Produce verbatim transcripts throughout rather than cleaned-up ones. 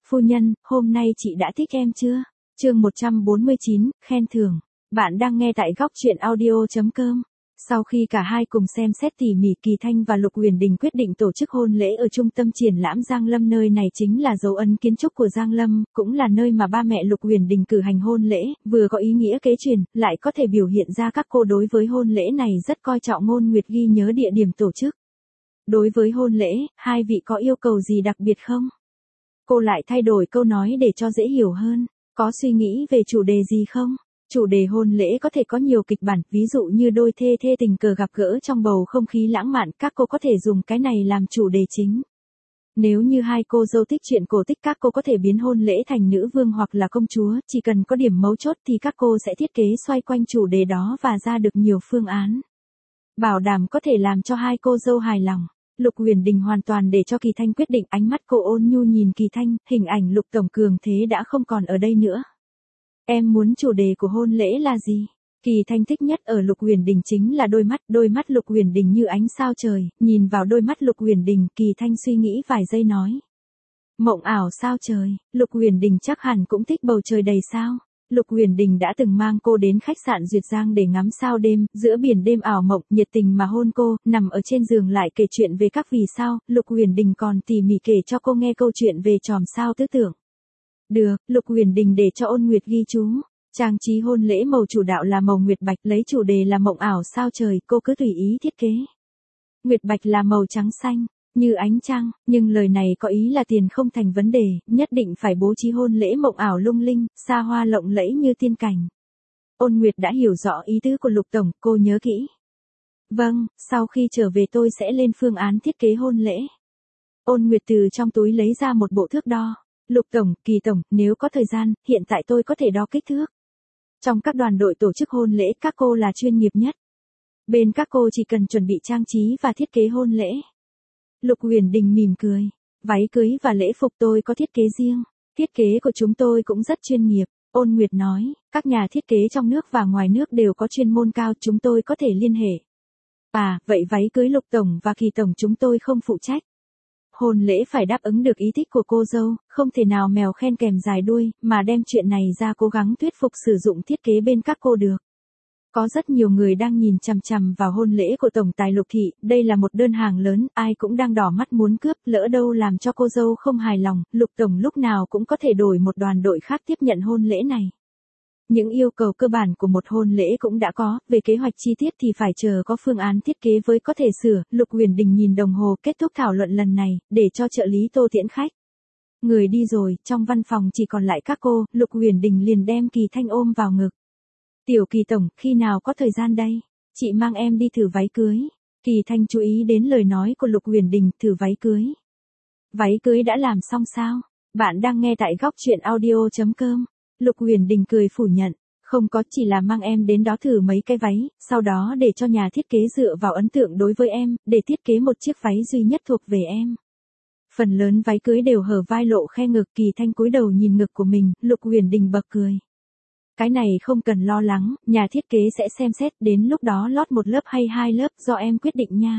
Phu nhân, hôm nay chị đã thích em chưa? Chương một trăm bốn mươi chín, khen thưởng. Bạn đang nghe tại góc truyện audio chấm com. Sau khi cả hai cùng xem xét tỉ mỉ, Kỳ Thanh và Lục Huyền Đình quyết định tổ chức hôn lễ ở trung tâm triển lãm Giang Lâm. Nơi này chính là dấu ấn kiến trúc của Giang Lâm, cũng là nơi mà ba mẹ Lục Huyền Đình cử hành hôn lễ, vừa có ý nghĩa kế truyền, lại có thể biểu hiện ra các cô đối với hôn lễ này rất coi trọng. Ngôn Nguyệt ghi nhớ địa điểm tổ chức. Đối với hôn lễ, hai vị có yêu cầu gì đặc biệt không? Cô lại thay đổi câu nói để cho dễ hiểu hơn. Có suy nghĩ về chủ đề gì không? Chủ đề hôn lễ có thể có nhiều kịch bản, ví dụ như đôi thê thê tình cờ gặp gỡ trong bầu không khí lãng mạn, các cô có thể dùng cái này làm chủ đề chính. Nếu như hai cô dâu thích chuyện cổ tích, các cô có thể biến hôn lễ thành nữ vương hoặc là công chúa, chỉ cần có điểm mấu chốt thì các cô sẽ thiết kế xoay quanh chủ đề đó và ra được nhiều phương án. Bảo đảm có thể làm cho hai cô dâu hài lòng. Lục Huyền Đình hoàn toàn để cho Kỳ Thanh quyết định, ánh mắt cô ôn nhu nhìn Kỳ Thanh, hình ảnh Lục tổng cường thế đã không còn ở đây nữa. Em muốn chủ đề của hôn lễ là gì? Kỳ Thanh thích nhất ở Lục Huyền Đình chính là đôi mắt, đôi mắt Lục Huyền Đình như ánh sao trời, nhìn vào đôi mắt Lục Huyền Đình, Kỳ Thanh suy nghĩ vài giây nói. Mộng ảo sao trời, Lục Huyền Đình chắc hẳn cũng thích bầu trời đầy sao. Lục Huyền Đình đã từng mang cô đến khách sạn Duyệt Giang để ngắm sao đêm, giữa biển đêm ảo mộng, nhiệt tình mà hôn cô, nằm ở trên giường lại kể chuyện về các vì sao. Lục Huyền Đình còn tỉ mỉ kể cho cô nghe câu chuyện về chòm sao tứ tưởng. Được, Lục Huyền Đình để cho Ôn Nguyệt ghi chú. Trang trí hôn lễ màu chủ đạo là màu nguyệt bạch, lấy chủ đề là mộng ảo sao trời, cô cứ tùy ý thiết kế. Nguyệt bạch là màu trắng xanh, như ánh trăng, nhưng lời này có ý là tiền không thành vấn đề, nhất định phải bố trí hôn lễ mộng ảo lung linh, xa hoa lộng lẫy như tiên cảnh. Ôn Nguyệt đã hiểu rõ ý tứ của Lục tổng, cô nhớ kỹ. Vâng, sau khi trở về tôi sẽ lên phương án thiết kế hôn lễ. Ôn Nguyệt từ trong túi lấy ra một bộ thước đo. Lục tổng, Kỳ tổng, nếu có thời gian, hiện tại tôi có thể đo kích thước. Trong các đoàn đội tổ chức hôn lễ, các cô là chuyên nghiệp nhất. Bên các cô chỉ cần chuẩn bị trang trí và thiết kế hôn lễ. Lục Huyền Đình mỉm cười. Váy cưới và lễ phục tôi có thiết kế riêng. Thiết kế của chúng tôi cũng rất chuyên nghiệp. Ôn Nguyệt nói, các nhà thiết kế trong nước và ngoài nước đều có chuyên môn cao, chúng tôi có thể liên hệ. À, vậy váy cưới Lục tổng và Kỳ tổng chúng tôi không phụ trách. Hôn lễ phải đáp ứng được ý thích của cô dâu, không thể nào mèo khen kèm dài đuôi, mà đem chuyện này ra cố gắng thuyết phục sử dụng thiết kế bên các cô được. Có rất nhiều người đang nhìn chằm chằm vào hôn lễ của tổng tài Lục thị, đây là một đơn hàng lớn, ai cũng đang đỏ mắt muốn cướp, lỡ đâu làm cho cô dâu không hài lòng, Lục tổng lúc nào cũng có thể đổi một đoàn đội khác tiếp nhận hôn lễ này. Những yêu cầu cơ bản của một hôn lễ cũng đã có, về kế hoạch chi tiết thì phải chờ có phương án thiết kế với có thể sửa. Lục Huyền Đình nhìn đồng hồ, kết thúc thảo luận lần này, để cho trợ lý Tô tiễn khách. Người đi rồi, trong văn phòng chỉ còn lại các cô, Lục Huyền Đình liền đem Kỳ Thanh ôm vào ngực. Tiểu Kỳ tổng, khi nào có thời gian đây? Chị mang em đi thử váy cưới. Kỳ Thanh chú ý đến lời nói của Lục Huyền Đình, thử váy cưới. Váy cưới đã làm xong sao? Bạn đang nghe tại góc truyện audio chấm com. Lục Huyền Đình cười phủ nhận, không có, chỉ là mang em đến đó thử mấy cái váy, sau đó để cho nhà thiết kế dựa vào ấn tượng đối với em, để thiết kế một chiếc váy duy nhất thuộc về em. Phần lớn váy cưới đều hở vai lộ khe ngực. Kỳ Thanh cúi đầu nhìn ngực của mình, Lục Huyền Đình bật cười. Cái này không cần lo lắng, nhà thiết kế sẽ xem xét, đến lúc đó lót một lớp hay hai lớp do em quyết định nha.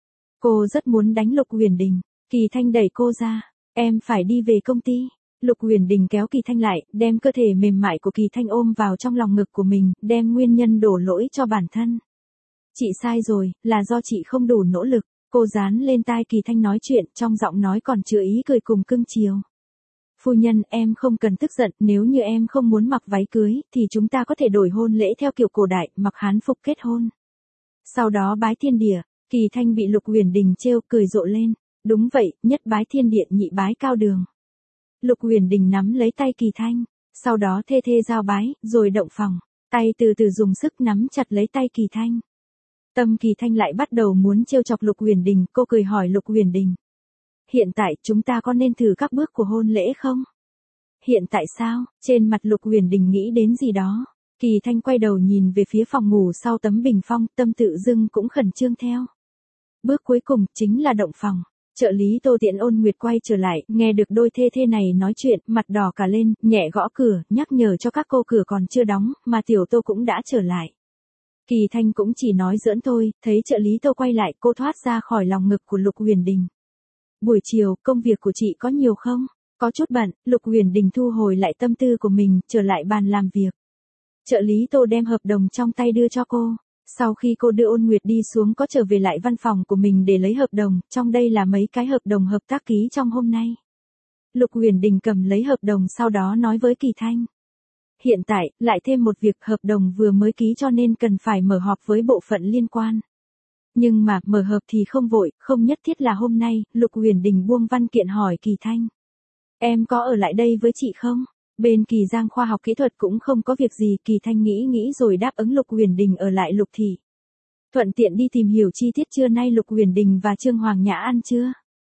Cô rất muốn đánh Lục Huyền Đình. Kỳ Thanh đẩy cô ra, em phải đi về công ty. Lục Huyền Đình kéo Kỳ Thanh lại, đem cơ thể mềm mại của Kỳ Thanh ôm vào trong lòng ngực của mình, đem nguyên nhân đổ lỗi cho bản thân. Chị sai rồi, là do chị không đủ nỗ lực. Cô dán lên tai Kỳ Thanh nói chuyện, trong giọng nói còn chứa ý cười cùng cưng chiều. Phu nhân, em không cần tức giận, nếu như em không muốn mặc váy cưới, thì chúng ta có thể đổi hôn lễ theo kiểu cổ đại, mặc hán phục kết hôn. Sau đó bái thiên địa. Kỳ Thanh bị Lục Huyền Đình trêu, cười rộ lên. Đúng vậy, nhất bái thiên địa, nhị bái cao đường. Lục Huyền Đình nắm lấy tay Kỳ Thanh, sau đó thê thê giao bái, rồi động phòng, tay từ từ dùng sức nắm chặt lấy tay Kỳ Thanh. Tâm Kỳ Thanh lại bắt đầu muốn trêu chọc Lục Huyền Đình, cô cười hỏi Lục Huyền Đình. Hiện tại chúng ta có nên thử các bước của hôn lễ không? Hiện tại sao? Trên mặt Lục Huyền Đình nghĩ đến gì đó. Kỳ Thanh quay đầu nhìn về phía phòng ngủ sau tấm bình phong, tâm tự dưng cũng khẩn trương theo. Bước cuối cùng chính là động phòng. Trợ lý Tô tiễn Ôn Nguyệt quay trở lại, nghe được đôi thê thê này nói chuyện, mặt đỏ cả lên, nhẹ gõ cửa, nhắc nhở cho các cô cửa còn chưa đóng, mà tiểu Tô cũng đã trở lại. Kỳ Thanh cũng chỉ nói giỡn thôi, thấy trợ lý Tô quay lại, cô thoát ra khỏi lòng ngực của Lục Huyền Đình. Buổi chiều, công việc của chị có nhiều không? Có chút bận, Lục Huyền Đình thu hồi lại tâm tư của mình, trở lại bàn làm việc. Trợ lý Tô đem hợp đồng trong tay đưa cho cô. Sau khi cô đưa Ôn Nguyệt đi xuống có trở về lại văn phòng của mình để lấy hợp đồng, trong đây là mấy cái hợp đồng hợp tác ký trong hôm nay. Lục Huyền Đình cầm lấy hợp đồng sau đó nói với Kỳ Thanh. Hiện tại, lại thêm một việc hợp đồng vừa mới ký cho nên cần phải mở họp với bộ phận liên quan. Nhưng mà, mở họp thì không vội, không nhất thiết là hôm nay, Lục Huyền Đình buông văn kiện hỏi Kỳ Thanh. Em có ở lại đây với chị không? Bên Kỳ Giang khoa học kỹ thuật cũng không có việc gì, Kỳ Thanh nghĩ nghĩ rồi đáp ứng Lục Huyền Đình ở lại Lục thị. Thuận tiện đi tìm hiểu chi tiết trưa nay Lục Huyền Đình và Trương Hoàng Nhã ăn trưa.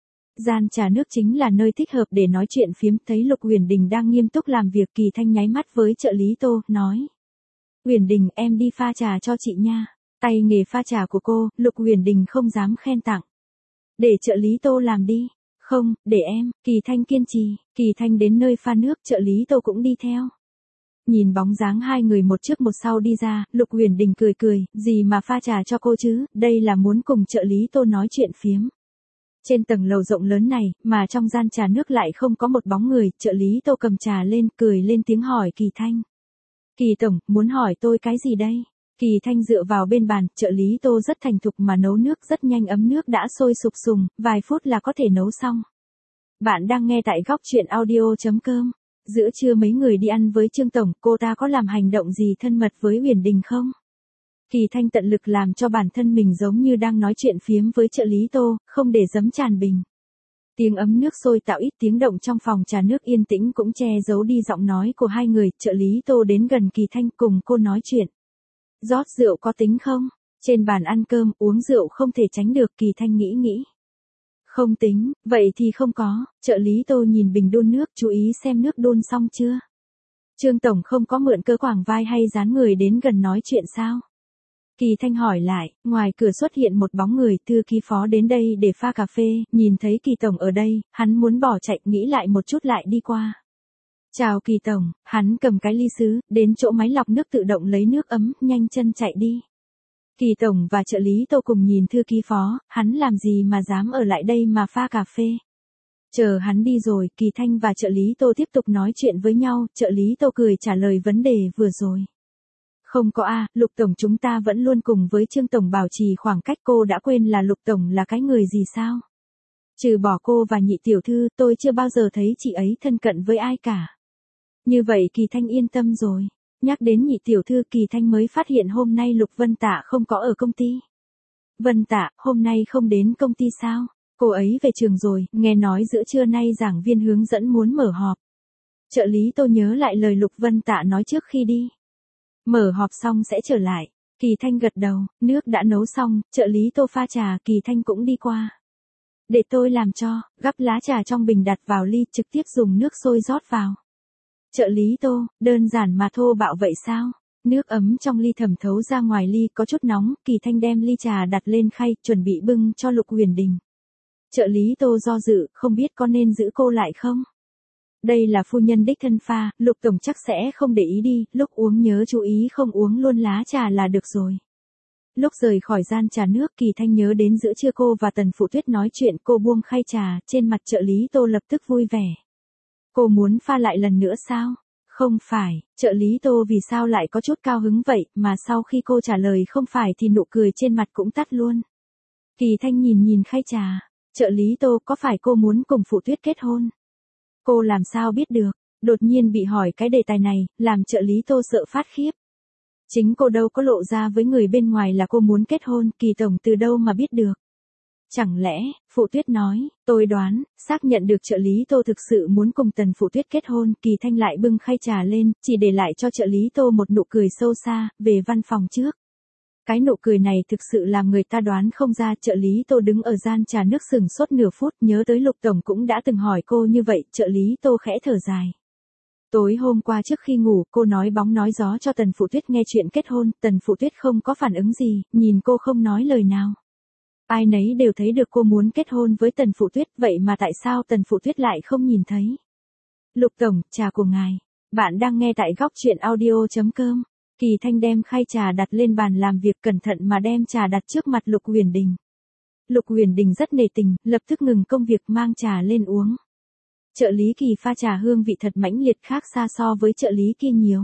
Gian trà nước chính là nơi thích hợp để nói chuyện phiếm, thấy Lục Huyền Đình đang nghiêm túc làm việc, Kỳ Thanh nháy mắt với trợ lý Tô, nói. Huyền Đình, em đi pha trà cho chị nha. Tay nghề pha trà của cô, Lục Huyền Đình không dám khen tặng. Để trợ lý Tô làm đi. Không, để em, Kỳ Thanh kiên trì, Kỳ Thanh đến nơi pha nước, trợ lý Tô cũng đi theo. Nhìn bóng dáng hai người một trước một sau đi ra, Lục Huyền Đình cười cười, gì mà pha trà cho cô chứ, đây là muốn cùng trợ lý Tô nói chuyện phiếm. Trên tầng lầu rộng lớn này, mà trong gian trà nước lại không có một bóng người, trợ lý Tô cầm trà lên, cười lên tiếng hỏi Kỳ Thanh. Kỳ tổng, muốn hỏi tôi cái gì đây? Kỳ Thanh dựa vào bên bàn, trợ lý Tô rất thành thục mà nấu nước, rất nhanh ấm nước đã sôi sục sùng, vài phút là có thể nấu xong. Bạn đang nghe tại góc truyện audio chấm com. Giữa trưa mấy người đi ăn với Trương tổng, cô ta có làm hành động gì thân mật với Huyền Đình không? Kỳ Thanh tận lực làm cho bản thân mình giống như đang nói chuyện phiếm với trợ lý Tô, không để giấm tràn bình. Tiếng ấm nước sôi tạo ít tiếng động trong phòng trà nước yên tĩnh cũng che giấu đi giọng nói của hai người, trợ lý Tô đến gần Kỳ Thanh cùng cô nói chuyện. Rót rượu có tính không? Trên bàn ăn cơm, uống rượu không thể tránh được, Kỳ Thanh nghĩ nghĩ. Không tính, vậy thì không có, trợ lý Tô nhìn bình đun nước, chú ý xem nước đun xong chưa? Trương tổng không có mượn cớ quàng vai hay dán người đến gần nói chuyện sao? Kỳ Thanh hỏi lại, ngoài cửa xuất hiện một bóng người, thư ký phó đến đây để pha cà phê, nhìn thấy Kỳ tổng ở đây, hắn muốn bỏ chạy, nghĩ lại một chút lại đi qua. Chào Kỳ tổng, hắn cầm cái ly sứ, đến chỗ máy lọc nước tự động lấy nước ấm, nhanh chân chạy đi. Kỳ tổng và trợ lý Tô cùng nhìn thư ký phó, hắn làm gì mà dám ở lại đây mà pha cà phê. Chờ hắn đi rồi, Kỳ Thanh và trợ lý Tô tiếp tục nói chuyện với nhau, trợ lý Tô cười trả lời vấn đề vừa rồi. Không có a, Lục tổng chúng ta vẫn luôn cùng với Trương tổng bảo trì khoảng cách, cô đã quên là Lục tổng là cái người gì sao? Trừ bỏ cô và nhị tiểu thư, tôi chưa bao giờ thấy chị ấy thân cận với ai cả. Như vậy Kỳ Thanh yên tâm rồi. Nhắc đến nhị tiểu thư, Kỳ Thanh mới phát hiện hôm nay Lục Vân Tạ không có ở công ty. Vân Tạ, hôm nay không đến công ty sao? Cô ấy về trường rồi, nghe nói giữa trưa nay giảng viên hướng dẫn muốn mở họp. Trợ lý Tô nhớ lại lời Lục Vân Tạ nói trước khi đi. Mở họp xong sẽ trở lại. Kỳ Thanh gật đầu, nước đã nấu xong, trợ lý Tô pha trà, Kỳ Thanh cũng đi qua. Để tôi làm cho, gắp lá trà trong bình đặt vào ly, trực tiếp dùng nước sôi rót vào. Trợ lý Tô, đơn giản mà thô bạo vậy sao? Nước ấm trong ly thẩm thấu ra ngoài ly, có chút nóng, Kỳ Thanh đem ly trà đặt lên khay, chuẩn bị bưng cho Lục Huyền Đình. Trợ lý Tô do dự, không biết có nên giữ cô lại không? Đây là phu nhân đích thân pha, Lục tổng chắc sẽ không để ý đi, lúc uống nhớ chú ý không uống luôn lá trà là được rồi. Lúc rời khỏi gian trà nước, Kỳ Thanh nhớ đến giữa trưa cô và Tần Phụ Tuyết nói chuyện, cô buông khay trà, trên mặt trợ lý Tô lập tức vui vẻ. Cô muốn pha lại lần nữa sao? Không phải, trợ lý Tô vì sao lại có chút cao hứng vậy, mà sau khi cô trả lời không phải thì nụ cười trên mặt cũng tắt luôn. Kỳ Thanh nhìn nhìn khay trà, trợ lý Tô, có phải cô muốn cùng Phụ Tuyết kết hôn? Cô làm sao biết được? Đột nhiên bị hỏi cái đề tài này, làm trợ lý Tô sợ phát khiếp. Chính cô đâu có lộ ra với người bên ngoài là cô muốn kết hôn, Kỳ tổng từ đâu mà biết được? Chẳng lẽ, Phụ Tuyết nói, tôi đoán, xác nhận được trợ lý Tô thực sự muốn cùng Tần Phụ Tuyết kết hôn, Kỳ Thanh lại bưng khay trà lên, chỉ để lại cho trợ lý Tô một nụ cười sâu xa, về văn phòng trước. Cái nụ cười này thực sự làm người ta đoán không ra, trợ lý Tô đứng ở gian trà nước sừng sốt nửa phút, nhớ tới Lục tổng cũng đã từng hỏi cô như vậy, trợ lý Tô khẽ thở dài. Tối hôm qua trước khi ngủ, cô nói bóng nói gió cho Tần Phụ Tuyết nghe chuyện kết hôn, Tần Phụ Tuyết không có phản ứng gì, nhìn cô không nói lời nào. Ai nấy đều thấy được cô muốn kết hôn với Tần Phụ Tuyết, vậy mà tại sao Tần Phụ Tuyết lại không nhìn thấy? Lục tổng, trà của ngài. Bạn đang nghe tại góc truyện audio chấm com. Kỳ Thanh đem khay trà đặt lên bàn làm việc, cẩn thận mà đem trà đặt trước mặt Lục Huyền Đình. Lục Huyền Đình rất nể tình, lập tức ngừng công việc mang trà lên uống. trợ lý Kỳ pha trà hương vị thật mãnh liệt, khác xa so với trợ lý kia nhiều.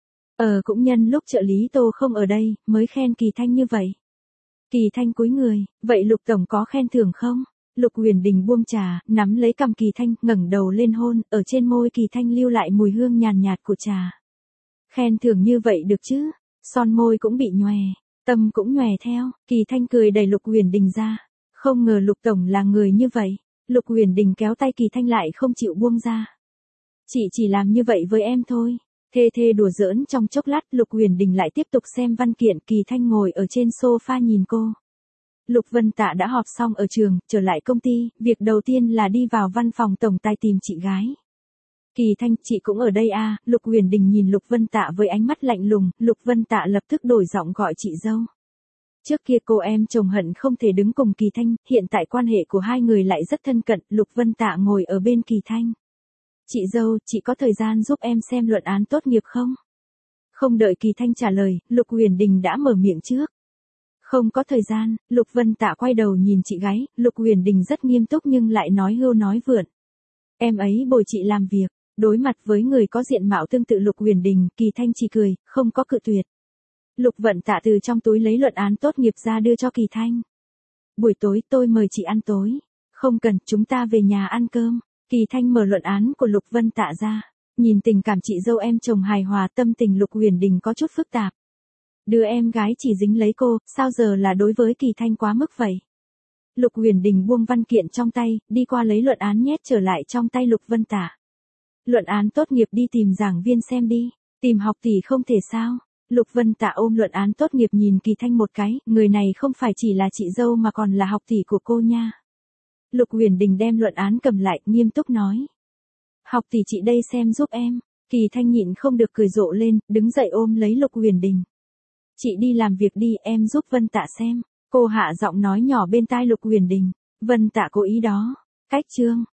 Ờ cũng nhân lúc trợ lý Tô không ở đây, mới khen Kỳ Thanh như vậy. Kỳ Thanh cúi người, vậy Lục tổng có khen thưởng không? Lục Huyền Đình buông trà, nắm lấy cằm Kỳ Thanh, ngẩng đầu lên hôn, ở trên môi Kỳ Thanh lưu lại mùi hương nhàn nhạt của trà. Khen thưởng như vậy được chứ? Son môi cũng bị nhòe, tâm cũng nhòe theo. Kỳ Thanh cười đẩy Lục Huyền Đình ra. Không ngờ Lục tổng là người như vậy. Lục Huyền Đình kéo tay Kỳ Thanh lại không chịu buông ra. Chị chỉ làm như vậy với em thôi. Thê thê đùa giỡn trong chốc lát, Lục Huyền Đình lại tiếp tục xem văn kiện. Kỳ Thanh ngồi ở trên sofa nhìn cô. Lục Vân Tạ đã họp xong ở trường, trở lại công ty, việc đầu tiên là đi vào văn phòng tổng tài tìm chị gái. Kỳ Thanh, chị cũng ở đây à? Lục Huyền Đình nhìn Lục Vân Tạ với ánh mắt lạnh lùng, Lục Vân Tạ lập tức đổi giọng gọi chị dâu. Trước kia cô em chồng hận không thể đứng cùng Kỳ Thanh, hiện tại quan hệ của hai người lại rất thân cận. Lục Vân Tạ ngồi ở bên Kỳ Thanh. Chị dâu, chị có thời gian giúp em xem luận án tốt nghiệp không? Không đợi Kỳ Thanh trả lời, Lục Huyền Đình đã mở miệng trước. Không có thời gian. Lục Vân Tạ quay đầu nhìn chị gái, Lục Huyền Đình rất nghiêm túc nhưng lại nói hưu nói vượn. Em ấy bồi chị làm việc. Đối mặt với người có diện mạo tương tự Lục Huyền Đình, Kỳ Thanh chỉ cười, không có cự tuyệt. Lục Vân Tạ từ trong túi lấy luận án tốt nghiệp ra đưa cho Kỳ Thanh. Buổi tối tôi mời chị ăn tối. Không cần, chúng ta về nhà ăn cơm. Kỳ Thanh mở luận án của Lục Vân Tạ ra. Nhìn tình cảm chị dâu em chồng hài hòa, tâm tình Lục Huyền Đình có chút phức tạp. Đứa em gái chỉ dính lấy cô, sao giờ là đối với Kỳ Thanh quá mức vậy? Lục Huyền Đình buông văn kiện trong tay, đi qua lấy luận án nhét trở lại trong tay Lục Vân Tạ. Luận án tốt nghiệp đi tìm giảng viên xem đi, tìm học tỷ không thể sao? Lục Vân Tạ ôm luận án tốt nghiệp nhìn Kỳ Thanh một cái, người này không phải chỉ là chị dâu mà còn là học tỷ của cô nha. Lục Huyền Đình đem luận án cầm lại, nghiêm túc nói. Học tỷ chị đây xem giúp em. Kỳ Thanh nhịn không được cười rộ lên, đứng dậy ôm lấy Lục Huyền Đình. Chị đi làm việc đi, em giúp Vân Tạ xem. Cô hạ giọng nói nhỏ bên tai Lục Huyền Đình. Vân Tạ cố ý đó. Cách chương.